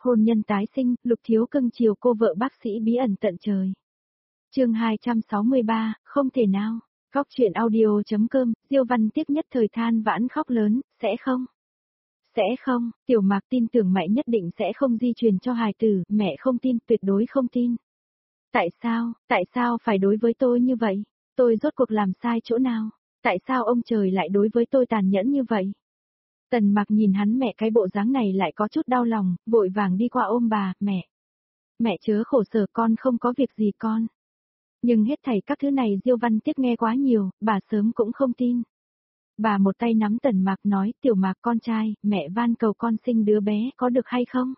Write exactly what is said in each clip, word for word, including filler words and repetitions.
Hôn nhân tái sinh, Lục Thiếu cưng chiều cô vợ bác sĩ bí ẩn tận trời. Chương hai trăm sáu mươi ba, không thể nào. Góc truyện audio.com, Diêu Văn Tiếc nhất thời than vãn khóc lớn, sẽ không? Sẽ không, Tiểu Mạc tin tưởng mẹ nhất định sẽ không di truyền cho hài tử, mẹ không tin, tuyệt đối không tin. Tại sao, tại sao phải đối với tôi như vậy? Tôi rốt cuộc làm sai chỗ nào? Tại sao ông trời lại đối với tôi tàn nhẫn như vậy? Tần Mạc nhìn hắn mẹ cái bộ dáng này lại có chút đau lòng, vội vàng đi qua ôm bà, mẹ. Mẹ chớ khổ sở, con không có việc gì con. Nhưng hết thảy các thứ này Diêu Văn Tiếc nghe quá nhiều, bà sớm cũng không tin. Bà một tay nắm Tần Mạc nói, Tiểu Mạc con trai, mẹ van cầu con sinh đứa bé có được hay không?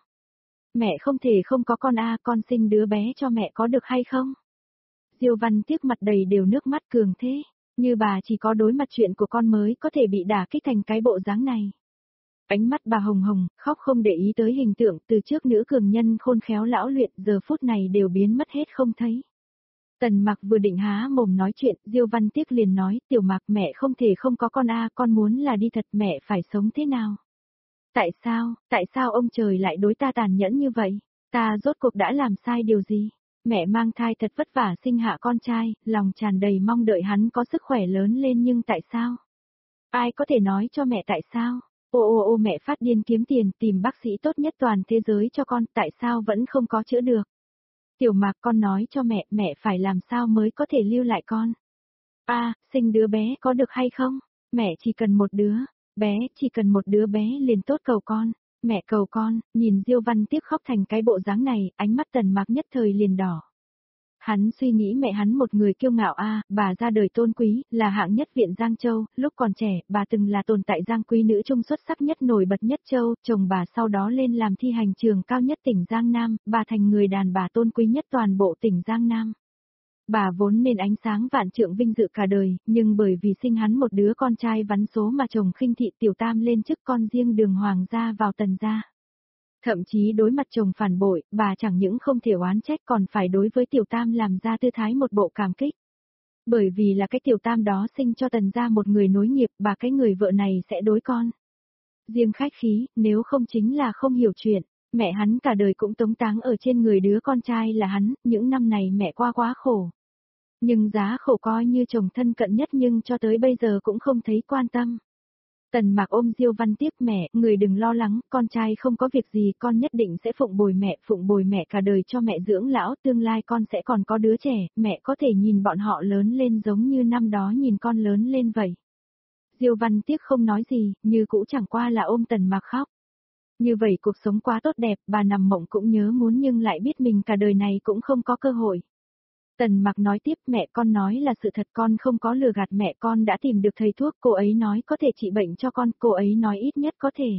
Mẹ không thể không có con a, con sinh đứa bé cho mẹ có được hay không? Diêu Văn Tiếc mặt đầy đều nước mắt cường thế, như bà chỉ có đối mặt chuyện của con mới có thể bị đả kích thành cái bộ dáng này. Ánh mắt bà hồng hồng, khóc không để ý tới hình tượng từ trước nữ cường nhân khôn khéo lão luyện giờ phút này đều biến mất hết không thấy. Tần Mạc vừa định há mồm nói chuyện, Diêu Văn Tiếc liền nói, Tiểu Mạc mẹ không thể không có con a, con muốn là đi thật, mẹ phải sống thế nào? Tại sao, tại sao ông trời lại đối ta tàn nhẫn như vậy? Ta rốt cuộc đã làm sai điều gì? Mẹ mang thai thật vất vả sinh hạ con trai, lòng tràn đầy mong đợi hắn có sức khỏe lớn lên nhưng tại sao? Ai có thể nói cho mẹ tại sao? Ô ô ô mẹ phát điên kiếm tiền tìm bác sĩ tốt nhất toàn thế giới cho con, tại sao vẫn không có chữa được? Tiểu Mạc con nói cho mẹ, mẹ phải làm sao mới có thể lưu lại con? A, à, sinh đứa bé có được hay không? Mẹ chỉ cần một đứa, bé, chỉ cần một đứa bé liền tốt cầu con. Mẹ cầu con, nhìn Diêu Văn Tiếc khóc thành cái bộ dáng này, ánh mắt Tần Mạc nhất thời liền đỏ. Hắn suy nghĩ mẹ hắn một người kiêu ngạo a, bà ra đời tôn quý, là hạng nhất viện Giang Châu, lúc còn trẻ, bà từng là tồn tại Giang quý nữ trung xuất sắc nhất nổi bật nhất châu, chồng bà sau đó lên làm thi hành trường cao nhất tỉnh Giang Nam, bà thành người đàn bà tôn quý nhất toàn bộ tỉnh Giang Nam. Bà vốn nên ánh sáng vạn trượng vinh dự cả đời, nhưng bởi vì sinh hắn một đứa con trai vắn số mà chồng khinh thị Tiểu Tam lên chức con riêng đường hoàng gia vào Tần gia. Thậm chí đối mặt chồng phản bội, bà chẳng những không thể oán trách còn phải đối với Tiểu Tam làm ra tư thái một bộ cảm kích. Bởi vì là cái Tiểu Tam đó sinh cho Tần gia một người nối nghiệp, bà cái người vợ này sẽ đối con. Riêng khách khí, nếu không chính là không hiểu chuyện, mẹ hắn cả đời cũng tống táng ở trên người đứa con trai là hắn, những năm này mẹ qua quá khổ. Nhưng giá khổ coi như chồng thân cận nhất nhưng cho tới bây giờ cũng không thấy quan tâm. Tần Mạc ôm Diêu Văn Tiếc, mẹ, người đừng lo lắng, con trai không có việc gì, con nhất định sẽ phụng bồi mẹ, phụng bồi mẹ cả đời cho mẹ dưỡng lão, tương lai con sẽ còn có đứa trẻ, mẹ có thể nhìn bọn họ lớn lên giống như năm đó nhìn con lớn lên vậy. Diêu Văn Tiếc không nói gì, như cũ chẳng qua là ôm Tần Mạc khóc. Như vậy cuộc sống quá tốt đẹp, bà nằm mộng cũng nhớ muốn nhưng lại biết mình cả đời này cũng không có cơ hội. Tần Mạc nói tiếp, mẹ con nói là sự thật, con không có lừa gạt mẹ, con đã tìm được thầy thuốc, cô ấy nói có thể trị bệnh cho con, cô ấy nói ít nhất có thể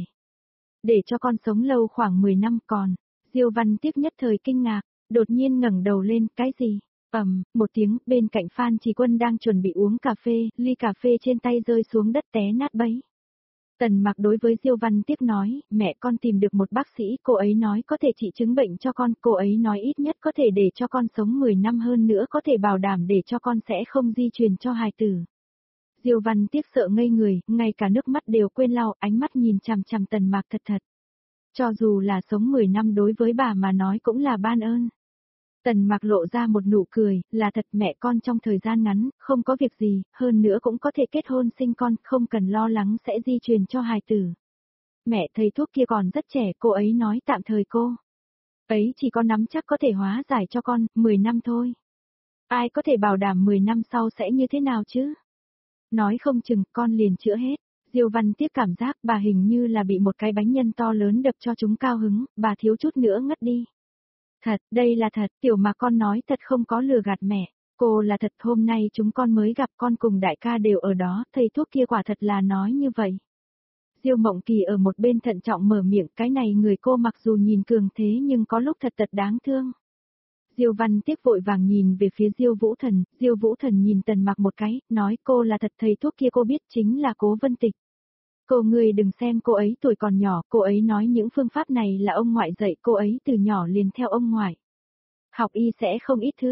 để cho con sống lâu khoảng mười năm còn. Diêu Văn Tiếc nhất thời kinh ngạc, đột nhiên ngẩng đầu lên, cái gì? Ầm, um, một tiếng, bên cạnh Phan Trì Quân đang chuẩn bị uống cà phê, ly cà phê trên tay rơi xuống đất té nát bấy. Tần Mạc đối với Diêu Văn Tiếc nói, mẹ con tìm được một bác sĩ, cô ấy nói có thể trị chứng bệnh cho con, cô ấy nói ít nhất có thể để cho con sống mười năm hơn nữa, có thể bảo đảm để cho con sẽ không di truyền cho hài tử. Diêu Văn Tiếc sợ ngây người, ngay cả nước mắt đều quên lau, ánh mắt nhìn chằm chằm Tần Mạc thật thật. Cho dù là sống mười năm đối với bà mà nói cũng là ban ơn. Tần Mạc lộ ra một nụ cười, là thật, mẹ con trong thời gian ngắn, không có việc gì, hơn nữa cũng có thể kết hôn sinh con, không cần lo lắng sẽ di truyền cho hài tử. Mẹ thầy thuốc kia còn rất trẻ, cô ấy nói tạm thời cô ấy chỉ có nắm chắc có thể hóa giải cho con, mười năm thôi. Ai có thể bảo đảm mười năm sau sẽ như thế nào chứ? Nói không chừng con liền chữa hết. Diêu Văn Tiếc cảm giác bà hình như là bị một cái bánh nhân to lớn đập cho chúng cao hứng, bà thiếu chút nữa ngất đi. Thật, đây là thật, Tiểu Mạc con nói thật không có lừa gạt mẹ, cô là thật, hôm nay chúng con mới gặp, con cùng đại ca đều ở đó, thầy thuốc kia quả thật là nói như vậy. Diêu Mộng Kỳ ở một bên thận trọng mở miệng, cái này người cô mặc dù nhìn cường thế nhưng có lúc thật thật đáng thương. Diêu Văn Tiếc vội vàng nhìn về phía Diêu Vũ Thần, Diêu Vũ Thần nhìn Tần Mạc một cái, nói cô là thật, thầy thuốc kia cô biết chính là Cố Vân Tịch. Cô người đừng xem cô ấy tuổi còn nhỏ, cô ấy nói những phương pháp này là ông ngoại dạy cô ấy từ nhỏ liền theo ông ngoại. Học y sẽ không ít thứ,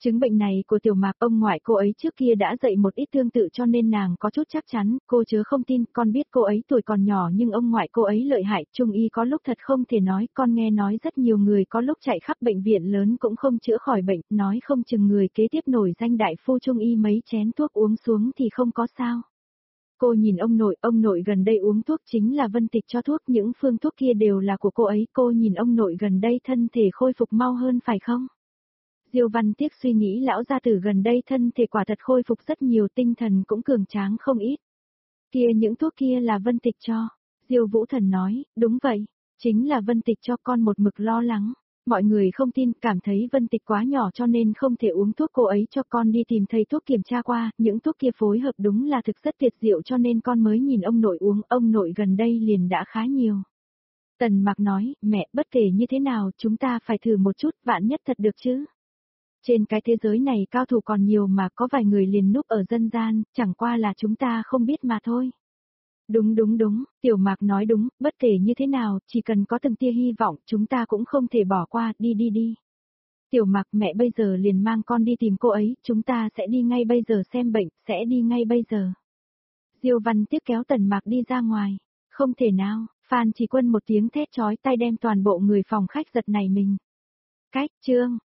Chứng bệnh này của Tiểu Mạc, ông ngoại cô ấy trước kia đã dạy một ít tương tự cho nên nàng có chút chắc chắn, cô chớ không tin, con biết cô ấy tuổi còn nhỏ nhưng ông ngoại cô ấy lợi hại, trung y có lúc thật không thể nói, con nghe nói rất nhiều người có lúc chạy khắp bệnh viện lớn cũng không chữa khỏi bệnh, nói không chừng người kế tiếp nổi danh đại phu trung y mấy chén thuốc uống xuống thì không có sao. Cô nhìn ông nội, ông nội gần đây uống thuốc chính là Vân Tịch cho thuốc, những phương thuốc kia đều là của cô ấy, cô nhìn ông nội gần đây thân thể khôi phục mau hơn phải không? Diêu Văn Tiếc suy nghĩ lão gia tử gần đây thân thể quả thật khôi phục rất nhiều, tinh thần cũng cường tráng không ít. Kia những thuốc kia là Vân Tịch cho. Diêu Vũ Thần nói, đúng vậy, chính là Vân Tịch cho, con một mực lo lắng. Mọi người không tin, cảm thấy Vân Tịch quá nhỏ cho nên không thể uống thuốc cô ấy cho, con đi tìm thầy thuốc kiểm tra qua, những thuốc kia phối hợp đúng là thực rất tuyệt diệu cho nên con mới nhìn ông nội uống, ông nội gần đây liền đã khá nhiều. Tần Mạc nói, mẹ, bất kể như thế nào chúng ta phải thử một chút, vạn nhất thật được chứ. Trên cái thế giới này cao thủ còn nhiều mà có vài người liền núp ở dân gian, chẳng qua là chúng ta không biết mà thôi. Đúng đúng đúng, Tiểu Mạc nói đúng, bất kể như thế nào, chỉ cần có từng tia hy vọng, chúng ta cũng không thể bỏ qua, đi đi đi. Tiểu Mạc, mẹ bây giờ liền mang con đi tìm cô ấy, chúng ta sẽ đi ngay bây giờ xem bệnh, sẽ đi ngay bây giờ. Diêu Văn Tiếc kéo Tần Mạc đi ra ngoài, không thể nào, Phan Chỉ Quân một tiếng thét chói tai đem toàn bộ người phòng khách giật nảy mình. Cách, chương